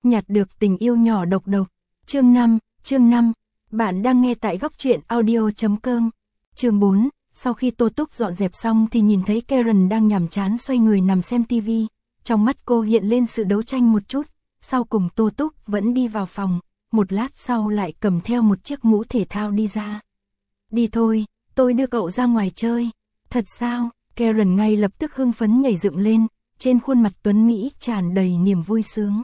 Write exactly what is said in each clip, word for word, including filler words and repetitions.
nhặt được tình yêu nhỏ độc độc. Chương năm, chương năm. Bạn đang nghe tại góc truyện audio chấm com. Chương bốn. Sau khi Tô Túc dọn dẹp xong thì nhìn thấy Karen đang nhàm chán xoay người nằm xem tivi. Trong mắt cô hiện lên sự đấu tranh một chút. Sau cùng Tô Túc vẫn đi vào phòng. Một lát sau lại cầm theo một chiếc mũ thể thao đi ra. Đi thôi, tôi đưa cậu ra ngoài chơi. Thật sao? Karen ngay lập tức hưng phấn nhảy dựng lên. Trên khuôn mặt tuấn Mỹ tràn đầy niềm vui sướng.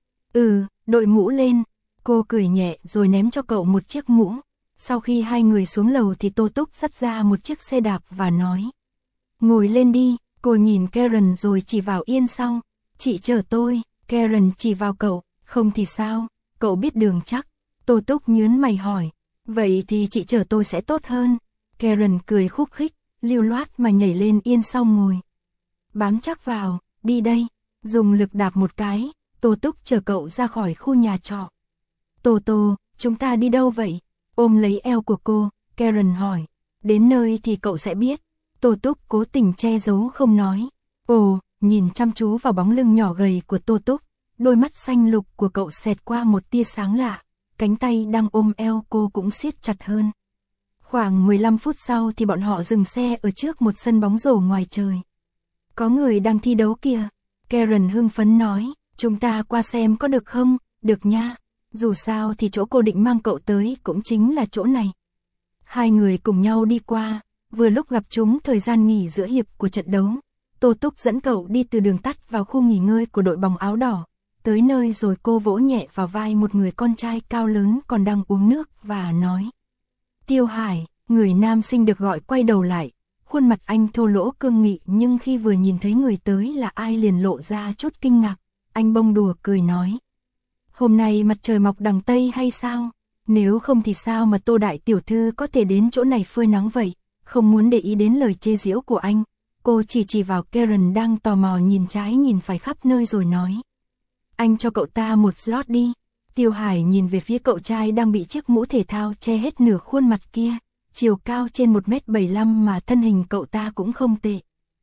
Ừ, đội mũ lên. Cô cười nhẹ rồi ném cho cậu một chiếc mũ. Sau khi hai người xuống lầu thì Tô Túc dắt ra một chiếc xe đạp và nói. Ngồi lên đi. Cô nhìn Karen rồi chỉ vào yên sau. Chị chở tôi. Karen chỉ vào cậu. Không thì sao? Cậu biết đường chắc. Tô Túc nhớn mày hỏi. Vậy thì chị chở tôi sẽ tốt hơn. Karen cười khúc khích, lưu loát mà nhảy lên yên sau ngồi. Bám chắc vào, đi đây. Dùng lực đạp một cái, Tô Túc chở cậu ra khỏi khu nhà trọ. Tô Tô, chúng ta đi đâu vậy? Ôm lấy eo của cô, Karen hỏi. Đến nơi thì cậu sẽ biết. Tô Túc cố tình che giấu không nói. Ồ, nhìn chăm chú vào bóng lưng nhỏ gầy của Tô Túc, đôi mắt xanh lục của cậu xẹt qua một tia sáng lạ. Cánh tay đang ôm eo cô cũng siết chặt hơn. Khoảng mười lăm phút sau thì bọn họ dừng xe ở trước một sân bóng rổ ngoài trời. Có người đang thi đấu kìa. Karen hưng phấn nói, chúng ta qua xem có được không? Được nha. Dù sao thì chỗ cô định mang cậu tới cũng chính là chỗ này. Hai người cùng nhau đi qua, vừa lúc gặp chúng thời gian nghỉ giữa hiệp của trận đấu. Tô Túc dẫn cậu đi từ đường tắt vào khu nghỉ ngơi của đội bóng áo đỏ. Tới nơi rồi cô vỗ nhẹ vào vai một người con trai cao lớn còn đang uống nước và nói. Tiêu Hải, người nam sinh được gọi quay đầu lại. Khuôn mặt anh thô lỗ cương nghị nhưng khi vừa nhìn thấy người tới là ai liền lộ ra chút kinh ngạc. Anh bông đùa cười nói. Hôm nay mặt trời mọc đằng Tây hay sao? Nếu không thì sao mà Tô đại tiểu thư có thể đến chỗ này phơi nắng vậy? Không muốn để ý đến lời chê giễu của anh. Cô chỉ chỉ vào Karen đang tò mò nhìn trái nhìn phải khắp nơi rồi nói. Anh cho cậu ta một slot đi. Tiêu Hải nhìn về phía cậu trai đang bị chiếc mũ thể thao che hết nửa khuôn mặt kia. Chiều cao trên một mét bảy mươi lăm mà thân hình cậu ta cũng không tệ.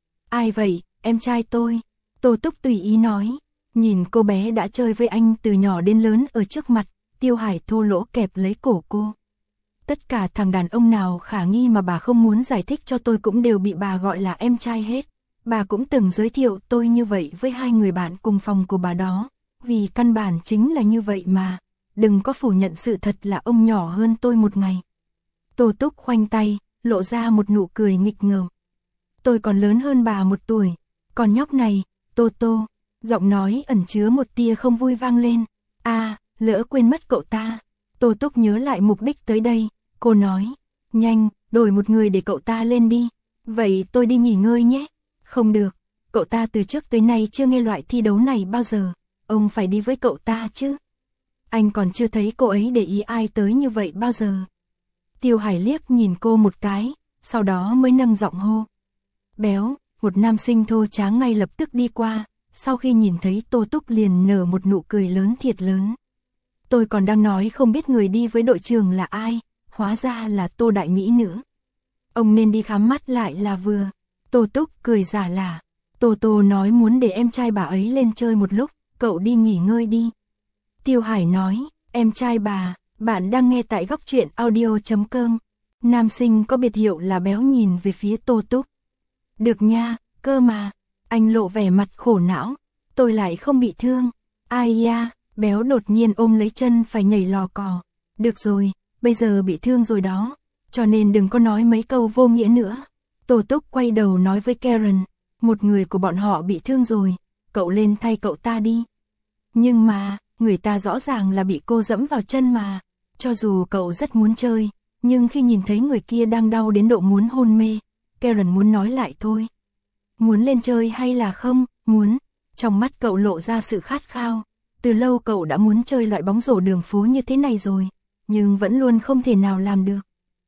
Ai vậy, em trai tôi? Tô Túc tùy ý nói. Nhìn cô bé đã chơi với anh từ nhỏ đến lớn ở trước mặt, Tiêu Hải thô lỗ kẹp lấy cổ cô. Tất cả thằng đàn ông nào khả nghi mà bà không muốn giải thích cho tôi cũng đều bị bà gọi là em trai hết. Bà cũng từng giới thiệu tôi như vậy với hai người bạn cùng phòng của bà đó. Vì căn bản chính là như vậy mà. Đừng có phủ nhận sự thật là ông nhỏ hơn tôi một ngày. Tô Túc khoanh tay, lộ ra một nụ cười nghịch ngợm. Tôi còn lớn hơn bà một tuổi. Còn nhóc này, Tô Tô. Giọng nói ẩn chứa một tia không vui vang lên. À, lỡ quên mất cậu ta. Tô Túc nhớ lại mục đích tới đây. Cô nói, nhanh, đổi một người để cậu ta lên đi. Vậy tôi đi nghỉ ngơi nhé. Không được, cậu ta từ trước tới nay chưa nghe loại thi đấu này bao giờ. Ông phải đi với cậu ta chứ. Anh còn chưa thấy cô ấy để ý ai tới như vậy bao giờ. Tiêu Hải liếc nhìn cô một cái, sau đó mới nâng giọng hô. Béo, một nam sinh thô tráng ngay lập tức đi qua, sau khi nhìn thấy Tô Túc liền nở một nụ cười lớn thiệt lớn. Tôi còn đang nói không biết người đi với đội trưởng là ai, hóa ra là Tô đại mỹ nữ. Ông nên đi khám mắt lại là vừa. Tô Túc cười giả lả. Tô Tô nói muốn để em trai bà ấy lên chơi một lúc, cậu đi nghỉ ngơi đi. Tiêu Hải nói, em trai bà, bạn đang nghe tại góc truyện audio chấm com. Nam sinh có biệt hiệu là Béo nhìn về phía Tô Túc. Được nha, cơ mà. Anh lộ vẻ mặt khổ não. Tôi lại không bị thương. Ai da, Béo đột nhiên ôm lấy chân phải nhảy lò cò. Được rồi, bây giờ bị thương rồi đó. Cho nên đừng có nói mấy câu vô nghĩa nữa. Tô Túc quay đầu nói với Karen. Một người của bọn họ bị thương rồi. Cậu lên thay cậu ta đi. Nhưng mà, người ta rõ ràng là bị cô dẫm vào chân mà. Cho dù cậu rất muốn chơi, nhưng khi nhìn thấy người kia đang đau đến độ muốn hôn mê, Karen muốn nói lại thôi. Muốn lên chơi hay là không? Muốn. Trong mắt cậu lộ ra sự khát khao. Từ lâu cậu đã muốn chơi loại bóng rổ đường phố như thế này rồi, nhưng vẫn luôn không thể nào làm được.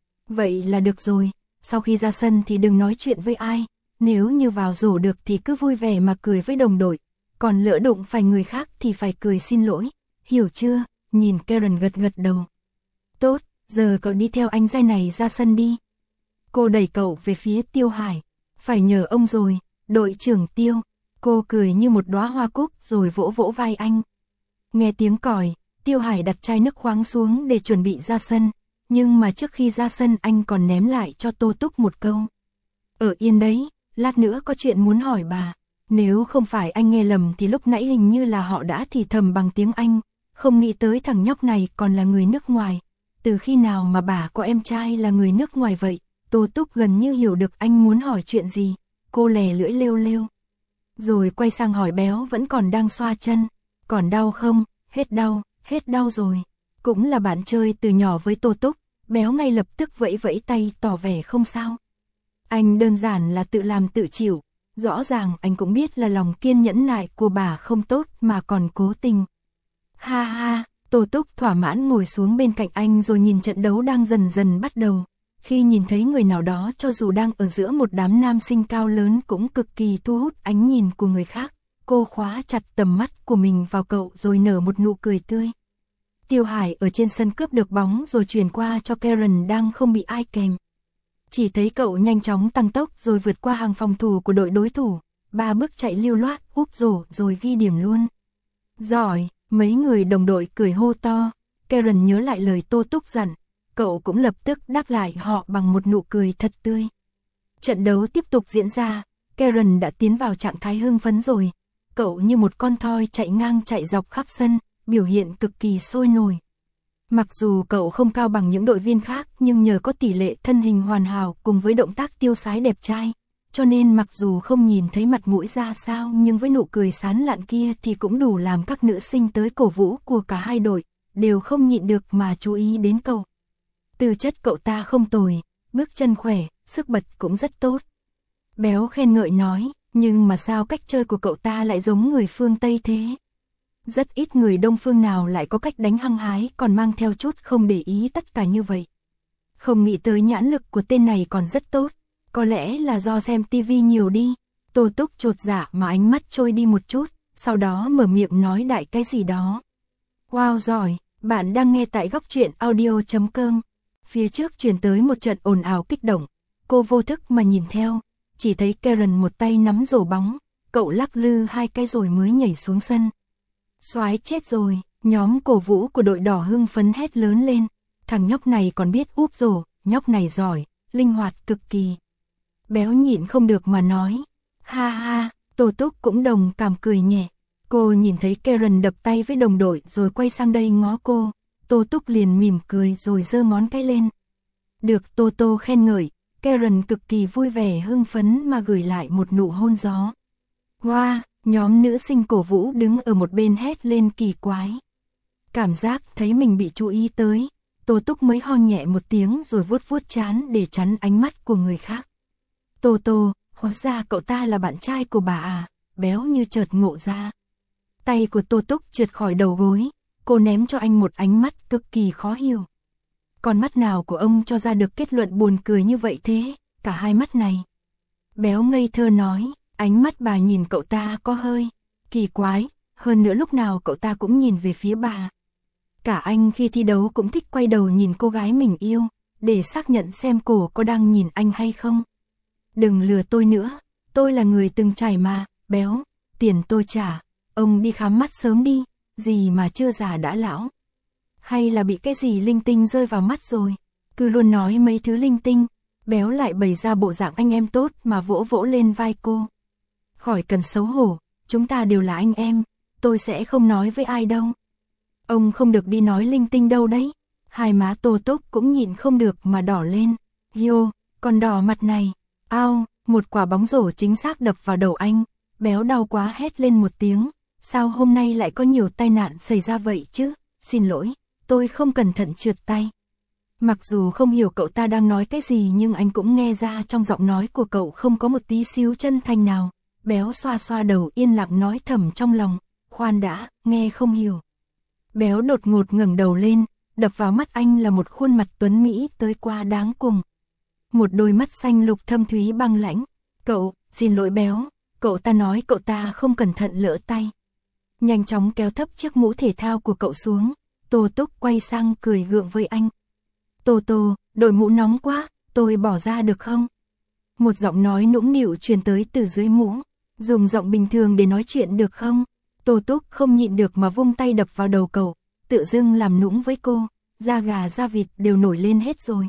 Vậy là được rồi, sau khi ra sân thì đừng nói chuyện với ai. Nếu như vào rổ được thì cứ vui vẻ mà cười với đồng đội. Còn lỡ đụng phải người khác thì phải cười xin lỗi. Hiểu chưa? Nhìn Karen gật gật đầu. Tốt, giờ cậu đi theo anh giai này ra sân đi. Cô đẩy cậu về phía Tiêu Hải. Phải nhờ ông rồi, đội trưởng Tiêu. Cô cười như một đóa hoa cúc rồi vỗ vỗ vai anh. Nghe tiếng còi, Tiêu Hải đặt chai nước khoáng xuống để chuẩn bị ra sân, nhưng mà trước khi ra sân anh còn ném lại cho Tô Túc một câu. Ở yên đấy, lát nữa có chuyện muốn hỏi bà. Nếu không phải anh nghe lầm thì lúc nãy hình như là họ đã thì thầm bằng tiếng Anh, không nghĩ tới thằng nhóc này còn là người nước ngoài. Từ khi nào mà bà có em trai là người nước ngoài vậy? Tô Túc gần như hiểu được anh muốn hỏi chuyện gì, cô lè lưỡi lêu lêu. Rồi quay sang hỏi Béo vẫn còn đang xoa chân, còn đau không? Hết đau, hết đau rồi. Cũng là bạn chơi từ nhỏ với Tô Túc, Béo ngay lập tức vẫy vẫy tay tỏ vẻ không sao. Anh đơn giản là tự làm tự chịu, rõ ràng anh cũng biết là lòng kiên nhẫn nại của bà không tốt mà còn cố tình. Ha ha, Tô Túc thỏa mãn ngồi xuống bên cạnh anh rồi nhìn trận đấu đang dần dần bắt đầu. Khi nhìn thấy người nào đó cho dù đang ở giữa một đám nam sinh cao lớn cũng cực kỳ thu hút ánh nhìn của người khác, cô khóa chặt tầm mắt của mình vào cậu rồi nở một nụ cười tươi. Tiêu Hải ở trên sân cướp được bóng rồi chuyển qua cho Karen đang không bị ai kèm. Chỉ thấy cậu nhanh chóng tăng tốc rồi vượt qua hàng phòng thủ của đội đối thủ, ba bước chạy lưu loát, úp rổ rồi ghi điểm luôn. Giỏi, mấy người đồng đội cười hô to. Karen nhớ lại lời Tô Túc dặn, cậu cũng lập tức đáp lại họ bằng một nụ cười thật tươi. Trận đấu tiếp tục diễn ra, Karen đã tiến vào trạng thái hưng phấn rồi. Cậu như một con thoi chạy ngang chạy dọc khắp sân, biểu hiện cực kỳ sôi nổi. Mặc dù cậu không cao bằng những đội viên khác nhưng nhờ có tỷ lệ thân hình hoàn hảo cùng với động tác tiêu sái đẹp trai, cho nên mặc dù không nhìn thấy mặt mũi ra sao nhưng với nụ cười sán lạn kia thì cũng đủ làm các nữ sinh tới cổ vũ của cả hai đội, đều không nhịn được mà chú ý đến cậu. Tư chất cậu ta không tồi, bước chân khỏe, sức bật cũng rất tốt. Béo khen ngợi nói, nhưng mà sao cách chơi của cậu ta lại giống người phương Tây thế? Rất ít người Đông phương nào lại có cách đánh hăng hái còn mang theo chút không để ý tất cả như vậy. Không nghĩ tới nhãn lực của tên này còn rất tốt, có lẽ là do xem tivi nhiều đi. Tô Túc chột dạ mà ánh mắt trôi đi một chút, sau đó mở miệng nói đại cái gì đó. Wow giỏi, bạn đang nghe tại góc truyện audio chấm com. Phía trước truyền tới một trận ồn ào kích động, cô vô thức mà nhìn theo, chỉ thấy Karen một tay nắm rổ bóng, cậu lắc lư hai cái rồi mới nhảy xuống sân. Soái chết rồi, nhóm cổ vũ của đội đỏ hưng phấn hét lớn lên, thằng nhóc này còn biết úp rổ, nhóc này giỏi, linh hoạt cực kỳ. Béo nhịn không được mà nói, ha ha, Tô Túc cũng đồng cảm cười nhẹ. Cô nhìn thấy Karen đập tay với đồng đội rồi quay sang đây ngó cô, Tô Túc liền mỉm cười rồi giơ ngón cái lên. Được Tô Tô khen ngợi, Karen cực kỳ vui vẻ hưng phấn mà gửi lại một nụ hôn gió. Wow, nhóm nữ sinh cổ vũ đứng ở một bên hét lên kỳ quái. Cảm giác thấy mình bị chú ý tới, Tô Túc mới ho nhẹ một tiếng rồi vuốt vuốt trán để chắn ánh mắt của người khác. Tô Tô, hóa ra cậu ta là bạn trai của bà à? Béo như chợt ngộ ra. Tay của Tô Túc trượt khỏi đầu gối, cô ném cho anh một ánh mắt cực kỳ khó hiểu. Con mắt nào của ông cho ra được kết luận buồn cười như vậy thế? Cả hai mắt này. Béo ngây thơ nói, ánh mắt bà nhìn cậu ta có hơi kỳ quái, hơn nữa lúc nào cậu ta cũng nhìn về phía bà. Cả anh khi thi đấu cũng thích quay đầu nhìn cô gái mình yêu, để xác nhận xem cô có đang nhìn anh hay không. Đừng lừa tôi nữa, tôi là người từng trải mà. Béo, tiền tôi trả, ông đi khám mắt sớm đi, gì mà chưa già đã lão. Hay là bị cái gì linh tinh rơi vào mắt rồi, cứ luôn nói mấy thứ linh tinh. Béo lại bày ra bộ dạng anh em tốt mà vỗ vỗ lên vai cô. Khỏi cần xấu hổ, chúng ta đều là anh em, tôi sẽ không nói với ai đâu. Ông không được đi nói linh tinh đâu đấy. Hai má Tô Túc cũng nhịn không được mà đỏ lên. Yo, còn đỏ mặt này. Ao, một quả bóng rổ chính xác đập vào đầu anh. Béo đau quá hét lên một tiếng. Sao hôm nay lại có nhiều tai nạn xảy ra vậy chứ? Xin lỗi, tôi không cẩn thận trượt tay. Mặc dù không hiểu cậu ta đang nói cái gì nhưng anh cũng nghe ra trong giọng nói của cậu không có một tí xíu chân thành nào. Béo xoa xoa đầu yên lặng nói thầm trong lòng. Khoan đã, nghe không hiểu. Béo đột ngột ngẩng đầu lên, đập vào mắt anh là một khuôn mặt tuấn Mỹ tới qua đáng cùng. Một đôi mắt xanh lục thâm thúy băng lãnh. Cậu, xin lỗi Béo, cậu ta nói cậu ta không cẩn thận lỡ tay. Nhanh chóng kéo thấp chiếc mũ thể thao của cậu xuống, Tô Túc quay sang cười gượng với anh. Tô Tô, đội mũ nóng quá, tôi bỏ ra được không? Một giọng nói nũng nịu truyền tới từ dưới mũ, dùng giọng bình thường để nói chuyện được không? Tô Túc không nhịn được mà vung tay đập vào đầu cậu, tự dưng làm nũng với cô, da gà da vịt đều nổi lên hết rồi.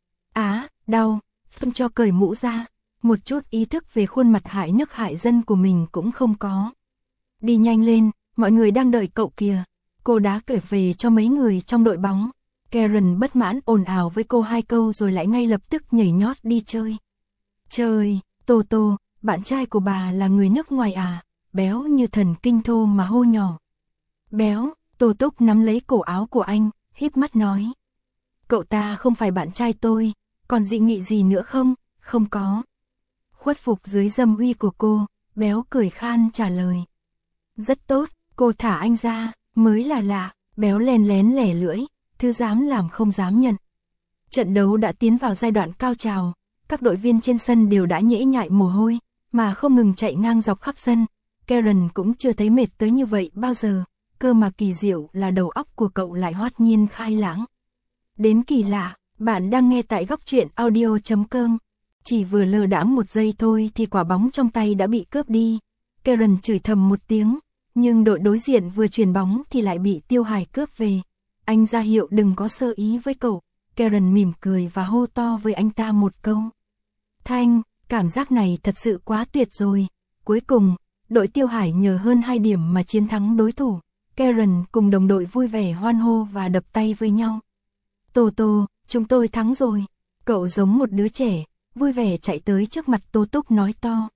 Á, đau, không cho cởi mũ ra, một chút ý thức về khuôn mặt hại nước hại dân của mình cũng không có. Đi nhanh lên, mọi người đang đợi cậu kìa. Cô đã kể về cho mấy người trong đội bóng. Karen bất mãn ồn ào với cô hai câu rồi lại ngay lập tức nhảy nhót đi chơi. Trời, Tô Tô, bạn trai của bà là người nước ngoài à? Béo như thần kinh thô mà hô nhỏ. Béo, Tô Túc nắm lấy cổ áo của anh, híp mắt nói. Cậu ta không phải bạn trai tôi, còn dị nghị gì nữa không? Không có. Khuất phục dưới dâm uy của cô, Béo cười khan trả lời. Rất tốt, cô thả anh ra, mới là lạ. Béo lén lén lẻ lưỡi, thứ dám làm không dám nhận. Trận đấu đã tiến vào giai đoạn cao trào, các đội viên trên sân đều đã nhễ nhại mồ hôi, mà không ngừng chạy ngang dọc khắp sân. Karen cũng chưa thấy mệt tới như vậy bao giờ, cơ mà kỳ diệu là đầu óc của cậu lại hoát nhiên khai lãng. Đến kỳ lạ, bạn đang nghe tại góc truyện audio chấm com. Chỉ vừa lờ đãng một giây thôi thì quả bóng trong tay đã bị cướp đi. Karen chửi thầm một tiếng, nhưng đội đối diện vừa chuyền bóng thì lại bị Tiêu Hải cướp về. Anh ra hiệu đừng có sơ ý với cậu. Karen mỉm cười và hô to với anh ta một câu. Thanh, cảm giác này thật sự quá tuyệt rồi. Cuối cùng, đội Tiêu Hải nhờ hơn hai điểm mà chiến thắng đối thủ. Karen cùng đồng đội vui vẻ hoan hô và đập tay với nhau. Tô Tô, chúng tôi thắng rồi. Cậu giống một đứa trẻ, vui vẻ chạy tới trước mặt Tô Túc nói to.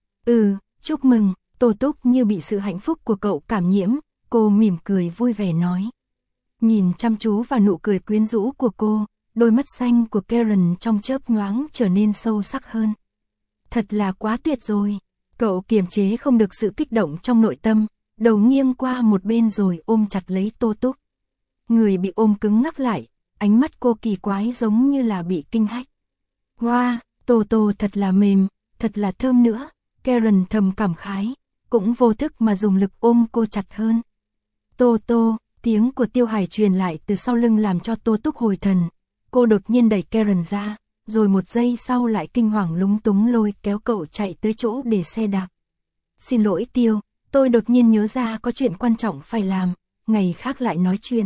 Ừ, chúc mừng. Tô Túc như bị sự hạnh phúc của cậu cảm nhiễm, cô mỉm cười vui vẻ nói. Nhìn chăm chú vào nụ cười quyến rũ của cô, đôi mắt xanh của Karen trong chớp nhoáng trở nên sâu sắc hơn. Thật là quá tuyệt rồi. Cậu kiềm chế không được sự kích động trong nội tâm, đầu nghiêng qua một bên rồi ôm chặt lấy Tô Túc. Người bị ôm cứng ngắc lại, ánh mắt cô kỳ quái giống như là bị kinh hách. Wow, Tô Tô thật là mềm, thật là thơm nữa. Karen thầm cảm khái, cũng vô thức mà dùng lực ôm cô chặt hơn. Tô Tô, tiếng của Tiêu Hải truyền lại từ sau lưng làm cho Tô Túc hồi thần. Cô đột nhiên đẩy Karen ra, rồi một giây sau lại kinh hoàng lúng túng lôi kéo cậu chạy tới chỗ để xe đạp. Xin lỗi Tiêu, tôi đột nhiên nhớ ra có chuyện quan trọng phải làm, ngày khác lại nói chuyện.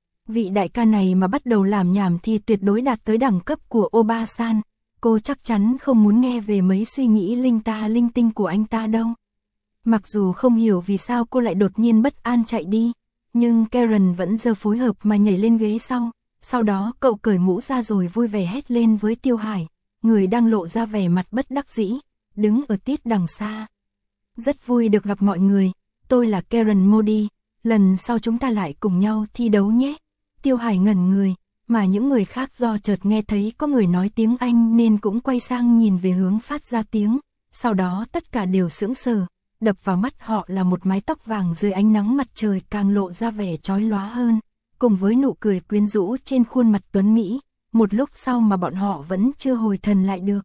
Vị đại ca này mà bắt đầu làm nhảm thì tuyệt đối đạt tới đẳng cấp của Oba-san. Cô chắc chắn không muốn nghe về mấy suy nghĩ linh ta linh tinh của anh ta đâu. Mặc dù không hiểu vì sao cô lại đột nhiên bất an chạy đi, nhưng Karen vẫn giơ phối hợp mà nhảy lên ghế sau. Sau đó cậu cởi mũ ra rồi vui vẻ hét lên với Tiêu Hải, người đang lộ ra vẻ mặt bất đắc dĩ, đứng ở tít đằng xa. Rất vui được gặp mọi người, tôi là Karen Modi, lần sau chúng ta lại cùng nhau thi đấu nhé. Tiêu Hải ngẩn người, mà những người khác do chợt nghe thấy có người nói tiếng Anh nên cũng quay sang nhìn về hướng phát ra tiếng. Sau đó tất cả đều sững sờ, đập vào mắt họ là một mái tóc vàng dưới ánh nắng mặt trời càng lộ ra vẻ chói lóa hơn, cùng với nụ cười quyến rũ trên khuôn mặt tuấn mỹ, một lúc sau mà bọn họ vẫn chưa hồi thần lại được.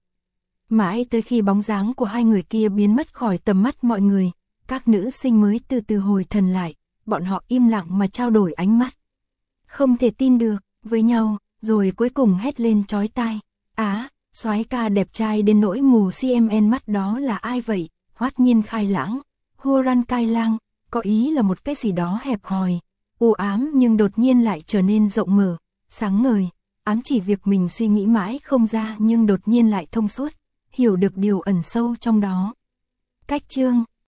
Mãi tới khi bóng dáng của hai người kia biến mất khỏi tầm mắt mọi người, các nữ sinh mới từ từ hồi thần lại, bọn họ im lặng mà trao đổi ánh mắt. Không thể tin được, với nhau, rồi cuối cùng hét lên chói tai. Á, soái ca đẹp trai đến nỗi mù xê em en mắt đó là ai vậy? Hoát nhiên khai lãng, Huran Cai Lang, có ý là một cái gì đó hẹp hòi, u ám nhưng đột nhiên lại trở nên rộng mở, sáng ngời, ám chỉ việc mình suy nghĩ mãi không ra nhưng đột nhiên lại thông suốt, hiểu được điều ẩn sâu trong đó. Cách chương